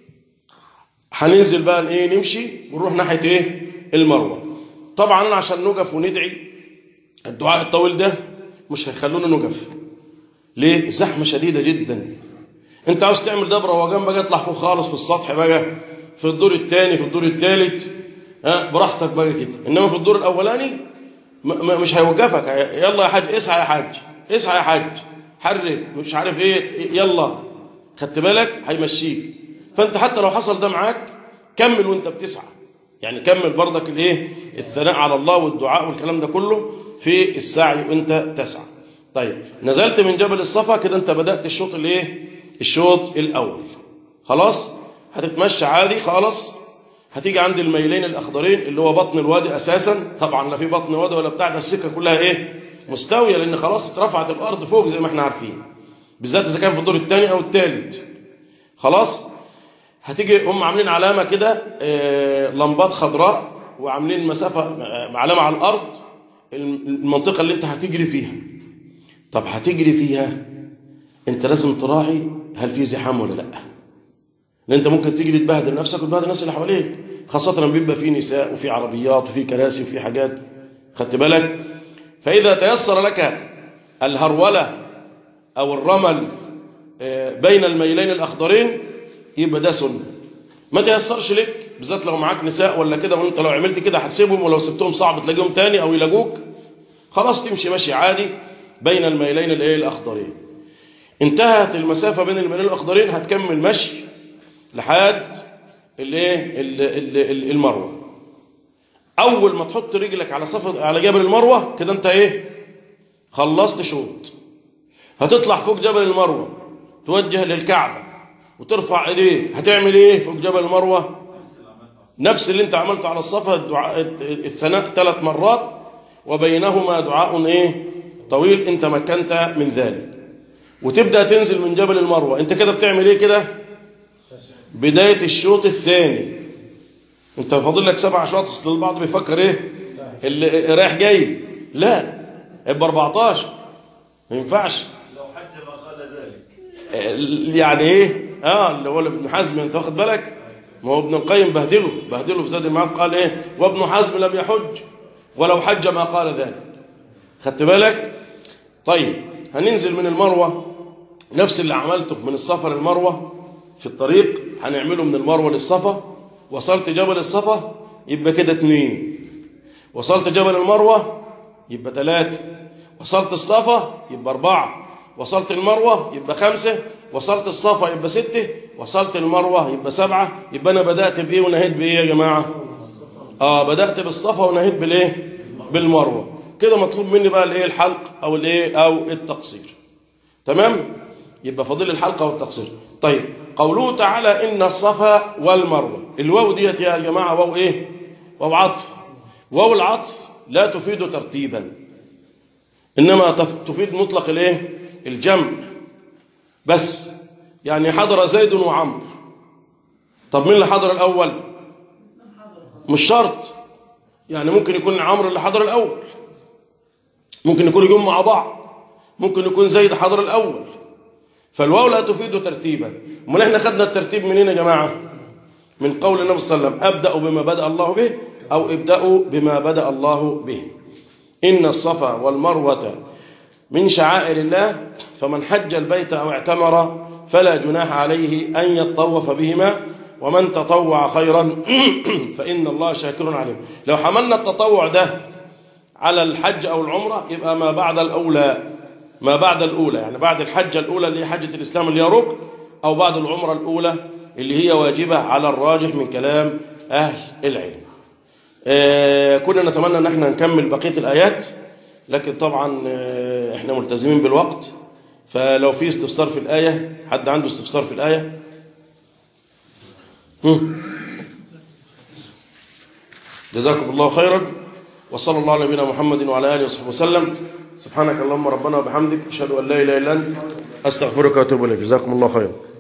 هننزل بقى إيه؟ نمشي ونروح ناحية إيه؟ المروة. طبعا أنا عشان نقف وندعي الدعاء الطويل ده مش هيخلونا نقف. ليه؟ زحمة شديدة جدا. انت عاوز تعمل دبرة وجنب بقى اطلع فوق خالص في السطح بقى، في الدور الثاني، في الدور الثالث، ها براحتك بقى كده. انما في الدور الاولاني مش هيوقفك. يلا يا حاج اسعى، يا حاج اسعى، يا حاج حرك، مش عارف ايه، يلا. خدت بالك؟ هيمشيك. فانت حتى لو حصل ده معاك كمل وانت بتسعى، يعني كمل برضك الايه؟ الثناء على الله والدعاء والكلام ده كله في السعي وانت تسعى. طيب نزلت من جبل الصفا كده، انت بدأت الشوط الايه؟ الشوط الاول. خلاص هتتمشى عادي خالص، هتيجي عند الميلين الاخضرين اللي هو بطن الوادي اساسا. طبعا لا في بطن وادي ولا بتاع، ده السكه كلها ايه؟ مستويه، لان خلاص اترفعت الارض فوق زي ما احنا عارفين، بالذات اذا كان في الدور الثاني او الثالث. خلاص هتيجي هم عاملين علامه كده، اه لمبات خضراء، وعاملين مسافه علامه على الارض المنطقه اللي انت هتجري فيها. طب هتجري فيها انت لازم تراعي هل في زحام ولا لا، لان انت ممكن تجري تبهدل نفسك وتبهدل الناس اللي حواليك، خاصه لما بيبقى في نساء وفي عربيات وفي كراسي وفي حاجات. خدت بالك؟ فاذا تيسر لك الهروله او الرمل بين الميلين الاخضرين يبقى ده سنه. ما تيسرش لك بالذات لو معاك نساء ولا كده، وانت لو عملت كده هتسيبهم، ولو سبتهم صعب تلاقيهم تاني او يلاقوك، خلاص تمشي مشي عادي بين الميلين الايه الاخضرين. انتهت المسافه بين الميلين الاخضرين، هتكمل مشي لحد الايه المروه. اول ما تحط رجلك على صف على جبل المروه كده انت ايه خلصت شوط. هتطلع فوق جبل المروه توجه للكعبه وترفع ايديك، هتعمل ايه فوق جبل المروه؟ نفس اللي انت عملته على الصفا، الثناء ثلاث مرات وبينهما دعاء ايه طويل ان تمكنت من ذلك. وتبدا تنزل من جبل المروه. انت كده بتعمل ايه كده؟ بدايه الشوط الثاني. انت فاضل لك سبع اشواط. اصل البعض بيفكر ايه اللي رايح جاي، لا يبقى أربعتاشر ما ينفعش. لو حج ما قال ذلك يعني ايه اه اللي هو ابن حزم، انت واخد بالك؟ ما هو ابن القيم بهدله بهدله في زاد المعاد، قال ايه وابن حزم لم يحج ولو حج ما قال ذلك. خدت بالك؟ طيب هننزل من المروه نفس اللي عملته من الصفا للمروه في الطريق هنعمله من المروه للصفا. وصلت جبل الصفا يبقى كده اتنين، وصلت جبل المروه يبقى ثلاثه، وصلت الصفا يبقى أربعة، وصلت المروة يبقى خمسة، وصلت الصفا يبقى ستة، وصلت المروة يبقى سبعة. يبقى أنا بدأت بإيه ونهيت بإيه يا جماعة؟ آه بدأت بالصفا ونهيت بالإيه؟ بالمروة. كده مطلوب مني بقى الإيه الحلق أو الإيه أو التقصير. تمام؟ يبقى فاضل الحلق أو التقصير. طيب قوله تعالى إن الصفا والمروة، الواو ديت يا جماعة واو إيه؟ واو عطف. واو العطف لا تفيد ترتيبا، إنما تفيد مطلق الايه الجمع بس. يعني حضر زيد وعمرو. طب مين اللي حضر الأول؟ مش شرط. يعني ممكن يكون عمرو اللي حضر الأول، ممكن يكون يجوا مع بعض، ممكن يكون زيد حضر الأول. فالواو لا تفيد ترتيبا. امال احنا خدنا الترتيب منين يا جماعة؟ من قول النبي صلى الله عليه وسلم أبدأ بما بدأ الله به، أو ابدأوا بما بدأ الله به. إن الصفا والمروة من شعائر الله، فمن حج البيت أو اعتمر فلا جناح عليه أن يطوف بهما، ومن تطوع خيرا فإن الله شاكر عليم. لو حملنا التطوع ده على الحج أو العمرة يبقى ما بعد الأولى، ما بعد الأولى يعني بعد الحجة الأولى اللي هي حجة الإسلام اللي هي ركن، أو بعد العمرة الأولى اللي هي واجبة على الراجح من كلام أهل العلم. آه كنا نتمنى أن احنا نكمل بقية الآيات، لكن طبعا آه احنا ملتزمين بالوقت. فلو في استفسار في الآية، حد عنده استفسار في الآية؟ هم. جزاكم الله خيرا، وصلى الله على نبينا محمد وعلى آله وصحبه وسلم. سبحانك اللهم ربنا وبحمدك، أشهد أن لا إله إلا أنت، أستغفرك وأتوب إليك. جزاكم الله خيرا.